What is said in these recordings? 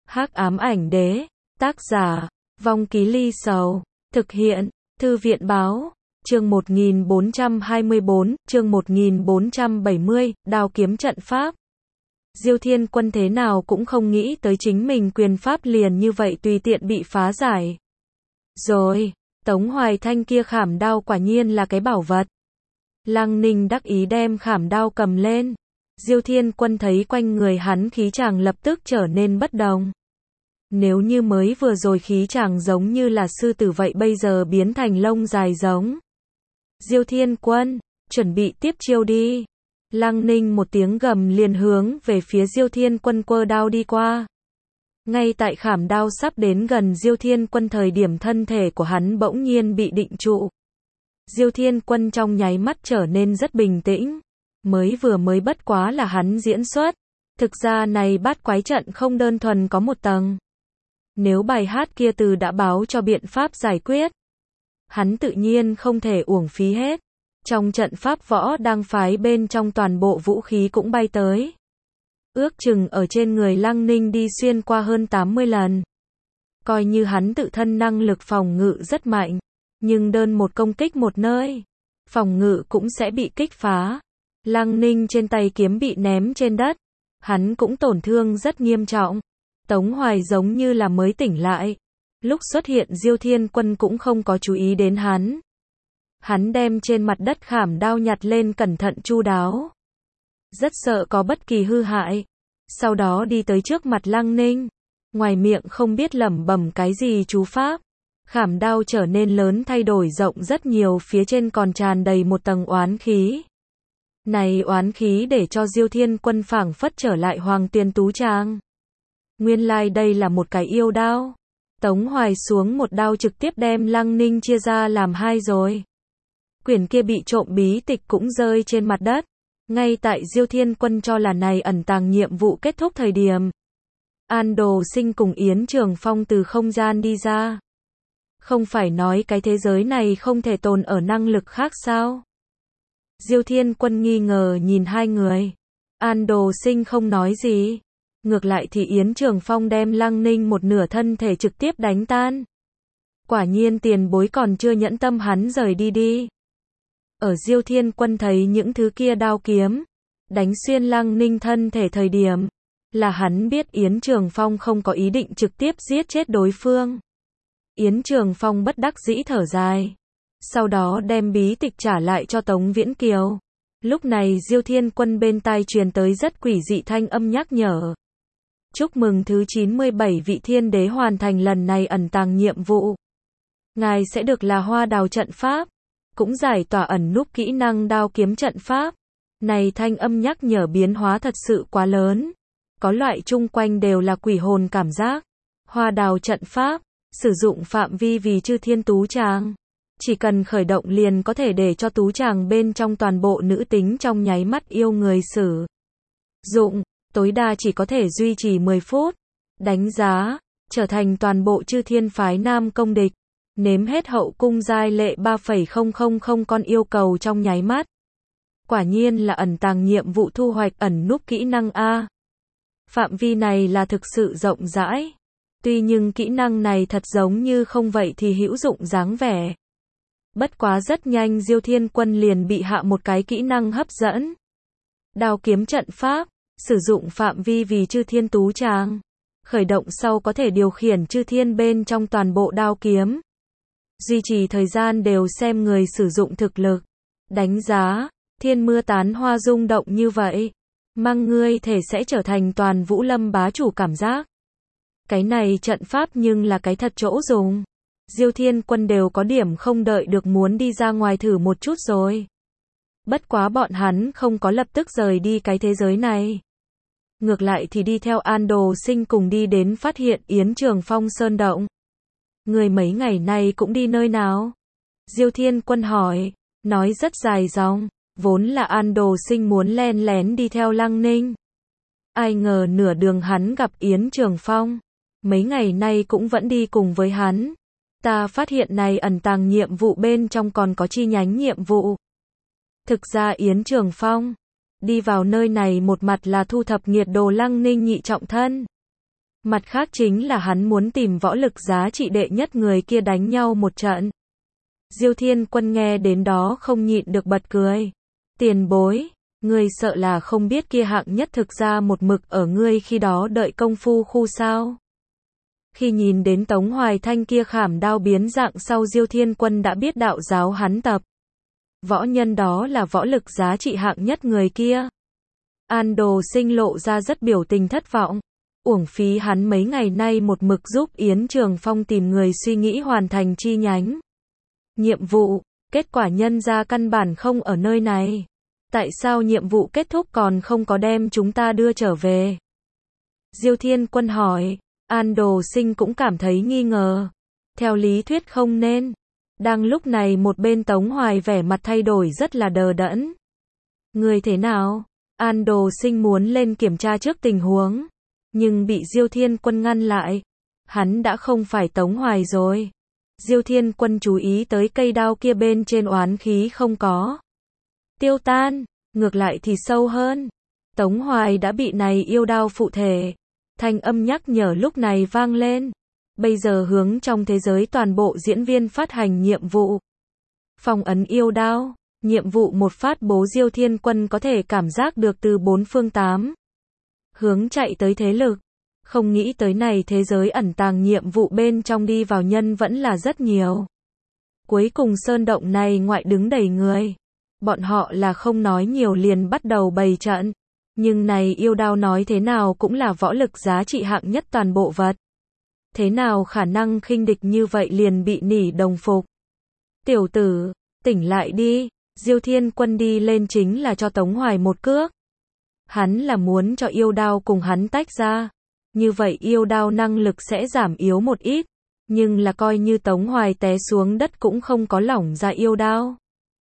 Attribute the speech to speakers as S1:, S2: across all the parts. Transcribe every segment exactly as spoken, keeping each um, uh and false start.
S1: Hắc ám ảnh đế, tác giả, Vong Ký Ly Sầu, thực hiện, Thư viện báo, chương một nghìn bốn trăm hai mươi bốn, chương một nghìn bốn trăm bảy mươi, đao kiếm trận pháp. Diêu Thiên Quân thế nào cũng không nghĩ tới chính mình quyền pháp liền như vậy tùy tiện bị phá giải. Rồi, Tống Hoài Thanh kia khảm đao quả nhiên là cái bảo vật. Lăng Ninh đắc ý đem khảm đao cầm lên. Diêu Thiên Quân thấy quanh người hắn khí chàng lập tức trở nên bất đồng. Nếu như mới vừa rồi khí chàng giống như là sư tử vậy bây giờ biến thành lông dài giống. Diêu Thiên Quân, chuẩn bị tiếp chiêu đi. Lăng Ninh một tiếng gầm liền hướng về phía Diêu Thiên Quân quơ đao đi qua. Ngay tại khảm đao sắp đến gần Diêu Thiên Quân thời điểm thân thể của hắn bỗng nhiên bị định trụ. Diêu Thiên Quân trong nháy mắt trở nên rất bình tĩnh. Mới vừa mới bất quá là hắn diễn xuất. Thực ra này bát quái trận không đơn thuần có một tầng. Nếu bài hát kia từ đã báo cho biện pháp giải quyết, hắn tự nhiên không thể uổng phí hết. Trong trận pháp võ đang phái bên trong toàn bộ vũ khí cũng bay tới. Ước chừng ở trên người Lăng Ninh đi xuyên qua hơn tám mươi lần. Coi như hắn tự thân năng lực phòng ngự rất mạnh, nhưng đơn một công kích một nơi, phòng ngự cũng sẽ bị kích phá. Lăng Ninh trên tay kiếm bị ném trên đất, hắn cũng tổn thương rất nghiêm trọng. Tống Hoài giống như là mới tỉnh lại. Lúc xuất hiện Diêu Thiên Quân cũng không có chú ý đến hắn. Hắn đem trên mặt đất khảm đao nhặt lên cẩn thận chu đáo. Rất sợ có bất kỳ hư hại. Sau đó đi tới trước mặt Lăng Ninh. Ngoài miệng không biết lẩm bẩm cái gì chú pháp. Khảm đao trở nên lớn thay đổi rộng rất nhiều, phía trên còn tràn đầy một tầng oán khí. Này oán khí để cho Diêu Thiên Quân phảng phất trở lại Hoàng Tuyền Tú Trang. Nguyên lai like đây là một cái yêu đao. Tống Hoài xuống một đao trực tiếp đem Lăng Ninh chia ra làm hai rồi. Quyển kia bị trộm bí tịch cũng rơi trên mặt đất. Ngay tại Diêu Thiên Quân cho là này ẩn tàng nhiệm vụ kết thúc thời điểm, An Đồ Sinh cùng Yến Trường Phong từ không gian đi ra. Không phải nói cái thế giới này không thể tồn ở năng lực khác sao? Diêu Thiên Quân nghi ngờ nhìn hai người. An Đồ Sinh không nói gì. Ngược lại thì Yến Trường Phong đem Lăng Ninh một nửa thân thể trực tiếp đánh tan. Quả nhiên tiền bối còn chưa nhẫn tâm hắn rời đi đi. Ở Diêu Thiên Quân thấy những thứ kia đao kiếm đánh xuyên Lăng Ninh thân thể thời điểm, là hắn biết Yến Trường Phong không có ý định trực tiếp giết chết đối phương. Yến Trường Phong bất đắc dĩ thở dài, sau đó đem bí tịch trả lại cho Tống Viễn Kiều. Lúc này Diêu Thiên Quân bên tai truyền tới rất quỷ dị thanh âm nhắc nhở. Chúc mừng thứ chín mươi bảy vị thiên đế hoàn thành lần này ẩn tàng nhiệm vụ. Ngài sẽ được là hoa đào trận pháp, cũng giải tỏa ẩn núp kỹ năng đao kiếm trận pháp. Này thanh âm nhắc nhở biến hóa thật sự quá lớn. Có loại chung quanh đều là quỷ hồn cảm giác. Hoa đào trận pháp, sử dụng phạm vi vì chư thiên tú tràng. Chỉ cần khởi động liền có thể để cho tú tràng bên trong toàn bộ nữ tính trong nháy mắt yêu người sử dụng. Tối đa chỉ có thể duy trì mười phút. Đánh giá, trở thành toàn bộ chư thiên phái nam công địch. Nếm hết hậu cung giai lệ ba phẩy không không không con yêu cầu trong nháy mắt. Quả nhiên là ẩn tàng nhiệm vụ thu hoạch ẩn núp kỹ năng A. Phạm vi này là thực sự rộng rãi. Tuy nhưng kỹ năng này thật giống như không vậy thì hữu dụng dáng vẻ. Bất quá rất nhanh Diêu Thiên Quân liền bị hạ một cái kỹ năng hấp dẫn. Đao kiếm trận pháp, sử dụng phạm vi vì chư thiên tú tràng. Khởi động sau có thể điều khiển chư thiên bên trong toàn bộ đao kiếm. Duy trì thời gian đều xem người sử dụng thực lực. Đánh giá, thiên mưa tán hoa rung động như vậy. Mang ngươi thể sẽ trở thành toàn vũ lâm bá chủ cảm giác. Cái này trận pháp nhưng là cái thật chỗ dùng. Diêu Thiên Quân đều có điểm không đợi được muốn đi ra ngoài thử một chút rồi. Bất quá bọn hắn không có lập tức rời đi cái thế giới này. Ngược lại thì đi theo An Đồ Sinh cùng đi đến phát hiện Yến Trường Phong sơn động. Người mấy ngày nay cũng đi nơi nào? Diêu Thiên Quân hỏi, nói rất dài dòng, vốn là An Đồ Sinh muốn len lén đi theo Lăng Ninh. Ai ngờ nửa đường hắn gặp Yến Trường Phong, mấy ngày nay cũng vẫn đi cùng với hắn. Ta phát hiện này ẩn tàng nhiệm vụ bên trong còn có chi nhánh nhiệm vụ. Thực ra Yến Trường Phong đi vào nơi này một mặt là thu thập nghiệt đồ Lăng Ninh nhị trọng thân. Mặt khác chính là hắn muốn tìm võ lực giá trị đệ nhất người kia đánh nhau một trận. Diêu Thiên Quân nghe đến đó không nhịn được bật cười. Tiền bối, ngươi sợ là không biết kia hạng nhất thực ra một mực ở ngươi khi đó đợi công phu khu sao. Khi nhìn đến Tống Hoài Thanh kia khảm đao biến dạng sau, Diêu Thiên Quân đã biết đạo giáo hắn tập. Võ nhân đó là võ lực giá trị hạng nhất người kia. An Đồ Sinh lộ ra rất biểu tình thất vọng. Uổng phí hắn mấy ngày nay một mực giúp Yến Trường Phong tìm người suy nghĩ hoàn thành chi nhánh nhiệm vụ, kết quả nhân ra căn bản không ở nơi này. Tại sao nhiệm vụ kết thúc còn không có đem chúng ta đưa trở về? Diêu Thiên Quân hỏi. An Đồ Sinh cũng cảm thấy nghi ngờ. Theo lý thuyết không nên. Đang lúc này một bên Tống Hoài vẻ mặt thay đổi rất là đờ đẫn. Người thế nào? An Đồ Sinh muốn lên kiểm tra trước tình huống, nhưng bị Diêu Thiên Quân ngăn lại. Hắn đã không phải Tống Hoài rồi. Diêu Thiên Quân chú ý tới cây đao kia bên trên oán khí không có tiêu tan, ngược lại thì sâu hơn. Tống Hoài đã bị này yêu đao phụ thể. Thanh âm nhắc nhở lúc này vang lên. Bây giờ hướng trong thế giới toàn bộ diễn viên phát hành nhiệm vụ. Phong ấn yêu đao. Nhiệm vụ một phát bố, Diêu Thiên Quân có thể cảm giác được từ bốn phương tám hướng chạy tới thế lực. Không nghĩ tới này thế giới ẩn tàng nhiệm vụ bên trong đi vào nhân vẫn là rất nhiều. Cuối cùng sơn động này ngoại đứng đầy người. Bọn họ là không nói nhiều liền bắt đầu bày trận. Nhưng này yêu đao nói thế nào cũng là võ lực giá trị hạng nhất toàn bộ vật. Thế nào khả năng khinh địch như vậy liền bị nỉ đồng phục. Tiểu tử, tỉnh lại đi. Diêu Thiên Quân đi lên chính là cho Tống Hoài một cước. Hắn là muốn cho yêu đao cùng hắn tách ra. Như vậy yêu đao năng lực sẽ giảm yếu một ít. Nhưng là coi như Tống Hoài té xuống đất cũng không có lỏng ra yêu đao.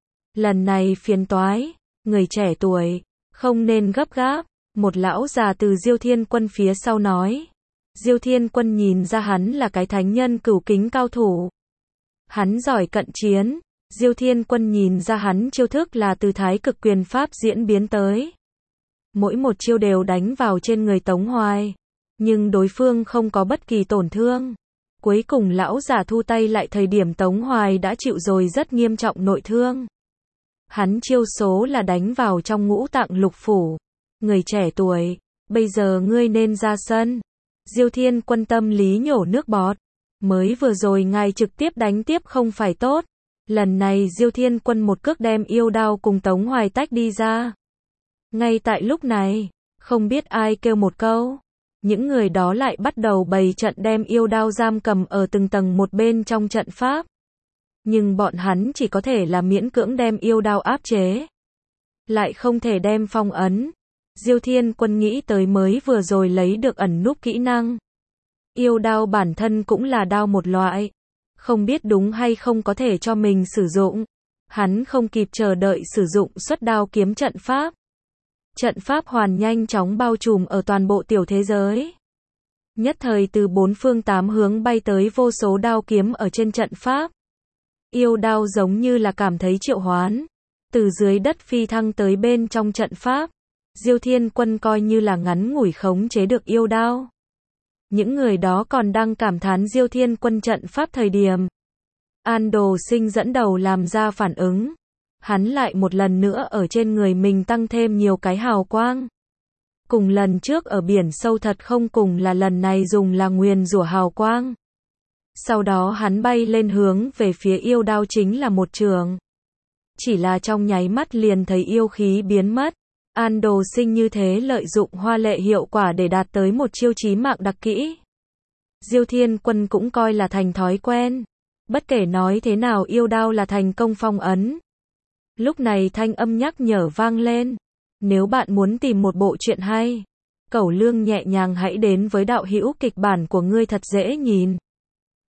S1: Lần này phiền toái. Người trẻ tuổi, không nên gấp gáp. Một lão già từ Diêu Thiên Quân phía sau nói. Diêu Thiên Quân nhìn ra hắn là cái thánh nhân cửu kính cao thủ. Hắn giỏi cận chiến. Diêu Thiên Quân nhìn ra hắn chiêu thức là từ Thái Cực Quyền pháp diễn biến tới. Mỗi một chiêu đều đánh vào trên người Tống Hoài. Nhưng đối phương không có bất kỳ tổn thương. Cuối cùng lão già thu tay lại thời điểm Tống Hoài đã chịu rồi rất nghiêm trọng nội thương. Hắn chiêu số là đánh vào trong ngũ tạng lục phủ. Người trẻ tuổi, bây giờ ngươi nên ra sân. Diêu Thiên Quân tâm lý nhổ nước bọt. Mới vừa rồi ngài trực tiếp đánh tiếp không phải tốt. Lần này Diêu Thiên Quân một cước đem yêu đao cùng Tống Hoài tách đi ra. Ngay tại lúc này, không biết ai kêu một câu. Những người đó lại bắt đầu bày trận đem yêu đao giam cầm ở từng tầng một bên trong trận pháp. Nhưng bọn hắn chỉ có thể là miễn cưỡng đem yêu đao áp chế. Lại không thể đem phong ấn. Diêu Thiên Quân nghĩ tới mới vừa rồi lấy được ẩn núp kỹ năng. Yêu đao bản thân cũng là đao một loại. Không biết đúng hay không có thể cho mình sử dụng. Hắn không kịp chờ đợi sử dụng xuất đao kiếm trận pháp. Trận pháp hoàn nhanh chóng bao trùm ở toàn bộ tiểu thế giới. Nhất thời từ bốn phương tám hướng bay tới vô số đao kiếm ở trên trận pháp. Yêu đao giống như là cảm thấy triệu hoán. Từ dưới đất phi thăng tới bên trong trận pháp. Diêu Thiên Quân coi như là ngắn ngủi khống chế được yêu đao. Những người đó còn đang cảm thán Diêu Thiên Quân trận pháp thời điểm. An Đồ Sinh dẫn đầu làm ra phản ứng. Hắn lại một lần nữa ở trên người mình tăng thêm nhiều cái hào quang. Cùng lần trước ở biển sâu thật không cùng là lần này dùng là nguyền rủa hào quang. Sau đó hắn bay lên hướng về phía yêu đao chính là một trường. Chỉ là trong nháy mắt liền thấy yêu khí biến mất. An Đồ Sinh như thế lợi dụng hoa lệ hiệu quả để đạt tới một chiêu chí mạng đặc kỹ. Diêu Thiên Quân cũng coi là thành thói quen. Bất kể nói thế nào yêu đao là thành công phong ấn. Lúc này thanh âm nhắc nhở vang lên. Nếu bạn muốn tìm một bộ truyện hay, Cẩu Lương nhẹ nhàng hãy đến với đạo hữu kịch bản của ngươi thật dễ nhìn.